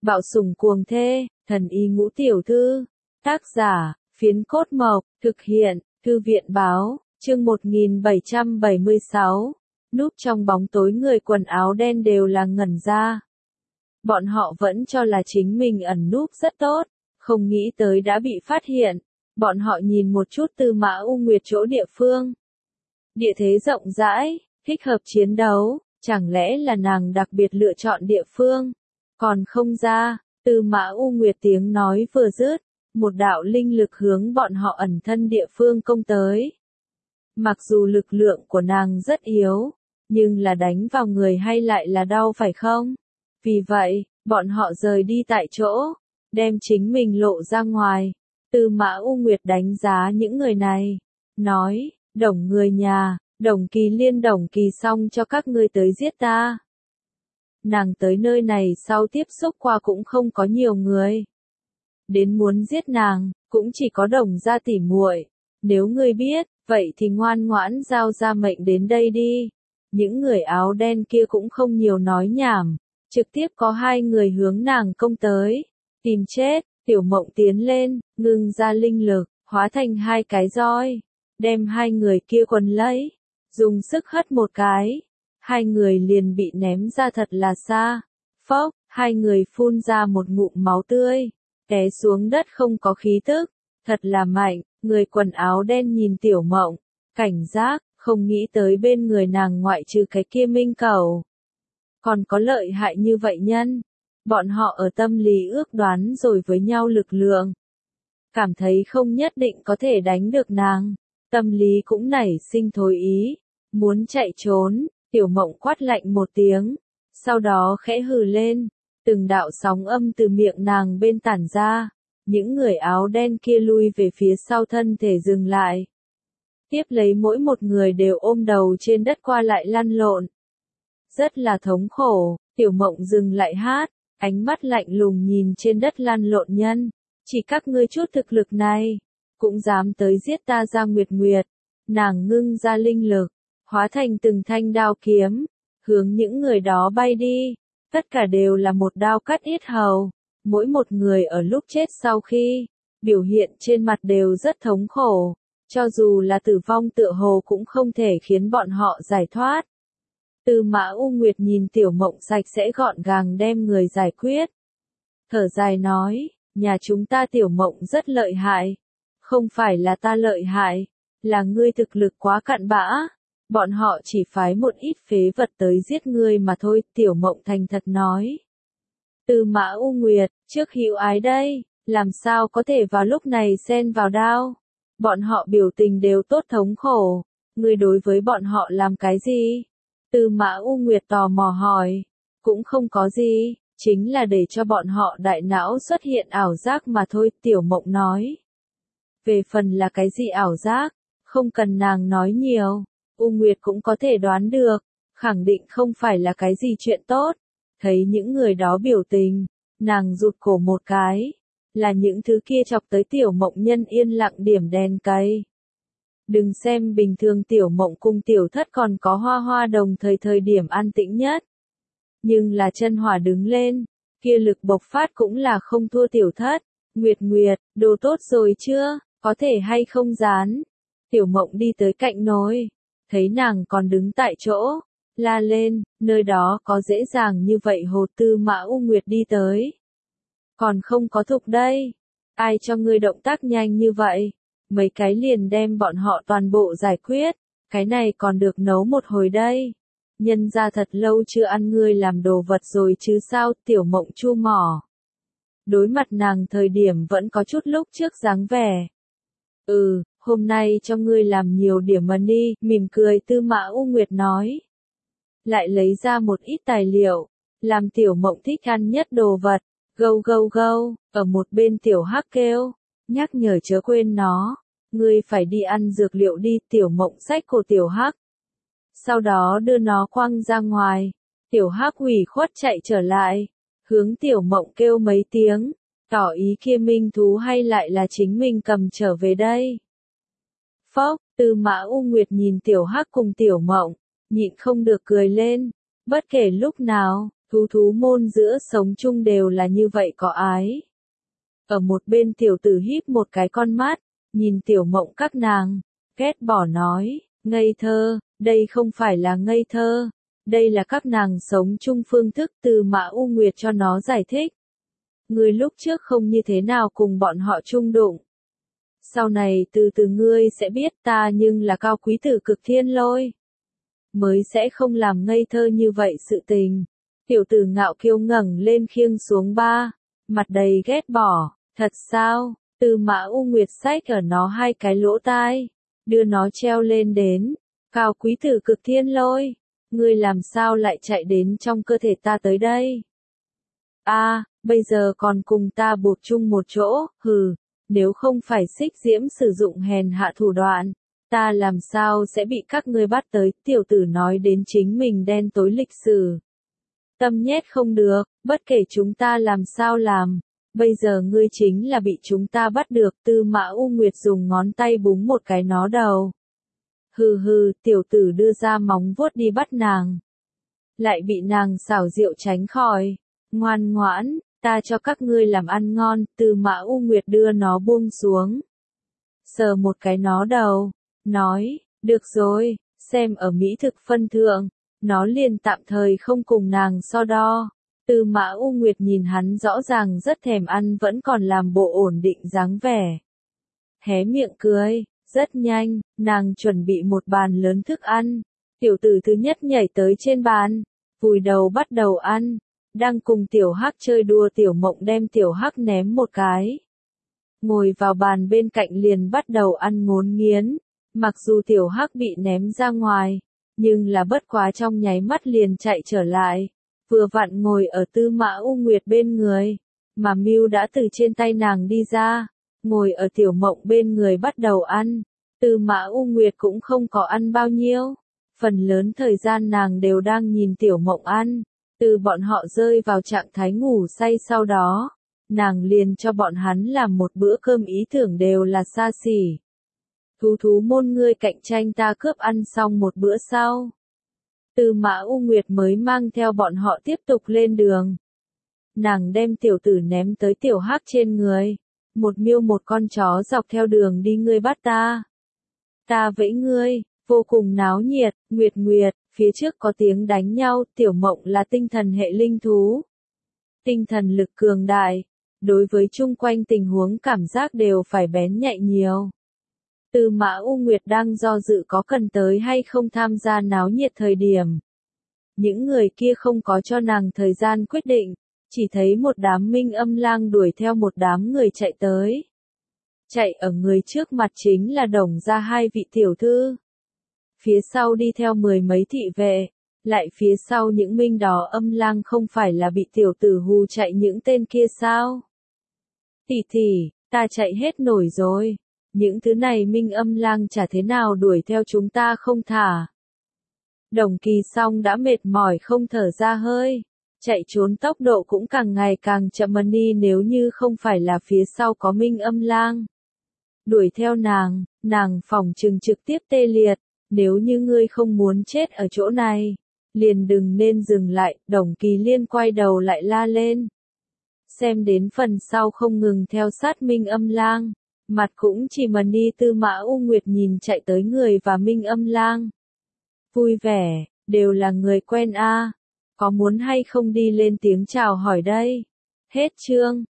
Bạo sủng cuồng thê, thần y ngũ tiểu thư. Tác giả, Phiến Cốt Mộc, thực hiện, Thư viện báo, chương 1776. Núp trong bóng tối người quần áo đen đều là ngẩn ra. Bọn họ vẫn cho là chính mình ẩn núp rất tốt, không nghĩ tới đã bị phát hiện. Bọn họ nhìn một chút Tư Mã U Nguyệt chỗ địa phương. Địa thế rộng rãi, thích hợp chiến đấu, chẳng lẽ là nàng đặc biệt lựa chọn địa phương? Còn không ra, Tư Mã U Nguyệt tiếng nói vừa dứt, một đạo linh lực hướng bọn họ ẩn thân địa phương công tới. Mặc dù lực lượng của nàng rất yếu, nhưng là đánh vào người hay lại là đau phải không? Vì vậy, bọn họ rời đi tại chỗ, đem chính mình lộ ra ngoài. Tư Mã U Nguyệt đánh giá những người này, nói, Đồng người nhà, Đồng Kỳ Liên Đồng Kỳ xong cho các ngươi tới giết ta. Nàng tới nơi này sau tiếp xúc qua cũng không có nhiều người. Đến muốn giết nàng, cũng chỉ có Đồng gia tỉ muội. Nếu ngươi biết, vậy thì ngoan ngoãn giao ra mệnh đến đây đi. Những người áo đen kia cũng không nhiều nói nhảm, trực tiếp có hai người hướng nàng công tới. Tìm chết, Tiểu Mộng tiến lên, ngưng ra linh lực, hóa thành hai cái roi, đem hai người kia quấn lấy, dùng sức hất một cái. Hai người liền bị ném ra thật là xa. Phốc, hai người phun ra một ngụm máu tươi, té xuống đất không có khí tức. Thật là mạnh, người quần áo đen nhìn Tiểu Mộng, cảnh giác, không nghĩ tới bên người nàng ngoại trừ cái kia Minh Cẩu. Còn có lợi hại như vậy nhân. Bọn họ ở tâm lý ước đoán rồi với nhau lực lượng. Cảm thấy không nhất định có thể đánh được nàng. Tâm lý cũng nảy sinh thối ý. Muốn chạy trốn, Tiểu Mộng quát lạnh một tiếng. Sau đó khẽ hừ lên. Từng đạo sóng âm từ miệng nàng bên tản ra. Những người áo đen kia lui về phía sau thân thể dừng lại. Tiếp lấy mỗi một người đều ôm đầu trên đất qua lại lăn lộn. Rất là thống khổ, Tiểu Mộng dừng lại hát, ánh mắt lạnh lùng nhìn trên đất lăn lộn nhân. Chỉ các ngươi chút thực lực này, cũng dám tới giết ta ra Nguyệt Nguyệt. Nàng ngưng ra linh lực, hóa thành từng thanh đao kiếm, hướng những người đó bay đi. Tất cả đều là một đao cắt yết hầu. Mỗi một người ở lúc chết sau khi, biểu hiện trên mặt đều rất thống khổ. Cho dù là tử vong tựa hồ cũng không thể khiến bọn họ giải thoát. Tư Mã U Nguyệt nhìn Tiểu Mộng sạch sẽ gọn gàng đem người giải quyết. Thở dài nói, nhà chúng ta Tiểu Mộng rất lợi hại. Không phải là ta lợi hại, là ngươi thực lực quá cặn bã. Bọn họ chỉ phái một ít phế vật tới giết ngươi mà thôi, Tiểu Mộng thành thật nói. Tư Mã U Nguyệt, trước hữu ái đây, làm sao có thể vào lúc này xen vào đao. Bọn họ biểu tình đều tốt thống khổ. Ngươi đối với bọn họ làm cái gì? Tư Mã U Nguyệt tò mò hỏi. Cũng không có gì, chính là để cho bọn họ đại não xuất hiện ảo giác mà thôi, Tiểu Mộng nói. Về phần là cái gì ảo giác, không cần nàng nói nhiều. U Nguyệt cũng có thể đoán được, khẳng định không phải là cái gì chuyện tốt. Thấy những người đó biểu tình, nàng rụt cổ một cái. Là những thứ kia chọc tới Tiểu Mộng nhân yên lặng điểm đèn cay. Đừng xem bình thường Tiểu Mộng cùng Tiểu Thất còn có Hoa Hoa đồng thời điểm an tĩnh nhất. Nhưng là chân hỏa đứng lên, kia lực bộc phát cũng là không thua Tiểu Thất. Nguyệt Nguyệt, đồ tốt rồi chưa, có thể hay không dán. Tiểu Mộng đi tới cạnh nồi, thấy nàng còn đứng tại chỗ, la lên, nơi đó có dễ dàng như vậy hồ. Tư Mã U Nguyệt đi tới. Còn không có thục đây. Ai cho ngươi động tác nhanh như vậy? Mấy cái liền đem bọn họ toàn bộ giải quyết. Cái này còn được nấu một hồi đây. Nhân ra thật lâu chưa ăn ngươi làm đồ vật rồi chứ sao, Tiểu Mộng chu mỏ. Đối mặt nàng thời điểm vẫn có chút lúc trước dáng vẻ. Hôm nay cho ngươi làm nhiều điểm mà đi, mỉm cười Tư Mã U Nguyệt nói. Lại lấy ra một ít tài liệu, làm Tiểu Mộng thích ăn nhất đồ vật. Gâu gâu gâu, ở một bên Tiểu Hắc kêu, nhắc nhở chớ quên nó, ngươi phải đi ăn dược liệu đi. Tiểu Mộng xách cổ Tiểu Hắc, sau đó đưa nó quăng ra ngoài. Tiểu Hắc ủy khuất chạy trở lại, hướng Tiểu Mộng kêu mấy tiếng, tỏ ý kia minh thú hay lại là chính mình cầm trở về đây. Phốc, Tư Mã U Nguyệt nhìn Tiểu Hắc cùng Tiểu Mộng, nhịn không được cười lên. Bất kể lúc nào, Thú môn giữa sống chung đều là như vậy có ái. Ở một bên tiểu tử híp một cái con mắt, nhìn tiểu mộng các nàng, ghét bỏ nói, ngây thơ, đây không phải là ngây thơ, đây là các nàng sống chung phương thức. Từ Mã U Nguyệt cho nó giải thích. Ngươi lúc trước không như thế nào cùng bọn họ chung đụng. Sau này từ từ ngươi sẽ biết ta nhưng là cao quý tử cực thiên lôi. Mới sẽ không làm ngây thơ như vậy sự tình. Tiểu tử ngạo kiêu ngẩng lên khiêng xuống ba, mặt đầy ghét bỏ, thật sao? Từ Mã U Nguyệt xách ở nó hai cái lỗ tai, đưa nó treo lên đến, cao quý tử cực thiên lôi, ngươi làm sao lại chạy đến trong cơ thể ta tới đây? Bây giờ còn cùng ta buộc chung một chỗ, hừ, nếu không phải Xích Diễm sử dụng hèn hạ thủ đoạn, ta làm sao sẽ bị các ngươi bắt tới? Tiểu tử nói đến chính mình đen tối lịch sử. Tâm nhét không được, bất kể chúng ta làm sao làm, bây giờ ngươi chính là bị chúng ta bắt được. Tư Mã U Nguyệt dùng ngón tay búng một cái nó đầu. Hừ hừ, tiểu tử đưa ra móng vuốt đi bắt nàng. Lại bị nàng xảo diệu tránh khỏi. Ngoan ngoãn, ta cho các ngươi làm ăn ngon. Tư Mã U Nguyệt đưa nó buông xuống. Sờ một cái nó đầu, nói, được rồi, xem ở mỹ thực phân thượng, nó liền tạm thời không cùng nàng so đo. Tư Mã U Nguyệt nhìn hắn rõ ràng rất thèm ăn vẫn còn làm bộ ổn định dáng vẻ. Hé miệng cười, rất nhanh, nàng chuẩn bị một bàn lớn thức ăn. Tiểu tử thứ nhất nhảy tới trên bàn, vùi đầu bắt đầu ăn. Đang cùng tiểu hắc chơi đùa tiểu mộng đem tiểu hắc ném một cái. Ngồi vào bàn bên cạnh liền bắt đầu ăn ngốn nghiến. Mặc dù tiểu hắc bị ném ra ngoài, nhưng là bất quá trong nháy mắt liền chạy trở lại. Vừa vặn ngồi ở Tư Mã U Nguyệt bên người, mà Mưu đã từ trên tay nàng đi ra, ngồi ở tiểu mộng bên người bắt đầu ăn. Tư Mã U Nguyệt cũng không có ăn bao nhiêu, phần lớn thời gian nàng đều đang nhìn tiểu mộng ăn. Từ bọn họ rơi vào trạng thái ngủ say sau đó, nàng liền cho bọn hắn làm một bữa cơm ý tưởng đều là xa xỉ. Thú môn ngươi cạnh tranh ta cướp ăn xong một bữa sau. Tư Mã U Nguyệt mới mang theo bọn họ tiếp tục lên đường. Nàng đem tiểu tử ném tới tiểu hắc trên người. Một miêu một con chó dọc theo đường đi ngươi bắt ta. Ta vẫy ngươi, vô cùng náo nhiệt. Nguyệt, phía trước có tiếng đánh nhau. Tiểu mộng là tinh thần hệ linh thú. Tinh thần lực cường đại. Đối với chung quanh tình huống cảm giác đều phải bén nhạy nhiều. Tư Mã U Nguyệt đang do dự có cần tới hay không tham gia náo nhiệt thời điểm. Những người kia không có cho nàng thời gian quyết định, chỉ thấy một đám minh âm lang đuổi theo một đám người chạy tới. Chạy ở người trước mặt chính là Đồng gia hai vị tiểu thư. Phía sau đi theo mười mấy thị vệ, lại phía sau những minh đó âm lang không phải là bị tiểu tử hù chạy những tên kia sao? Tỷ, ta chạy hết nổi rồi. Những thứ này minh âm lang chả thế nào đuổi theo chúng ta không thả. Đồng Kỳ Song đã mệt mỏi không thở ra hơi. Chạy trốn tốc độ cũng càng ngày càng chậm đi nếu như không phải là phía sau có minh âm lang. Đuổi theo nàng phỏng chừng trực tiếp tê liệt. Nếu như ngươi không muốn chết ở chỗ này, liền đừng nên dừng lại. Đồng Kỳ Liên quay đầu lại la lên. Xem đến phần sau không ngừng theo sát minh âm lang. Mặt cũng chỉ mần đi. Tư Mã U Nguyệt nhìn chạy tới người và minh âm lang. Vui vẻ, đều là người quen a. Có muốn hay không đi lên tiếng chào hỏi đây? Hết chương.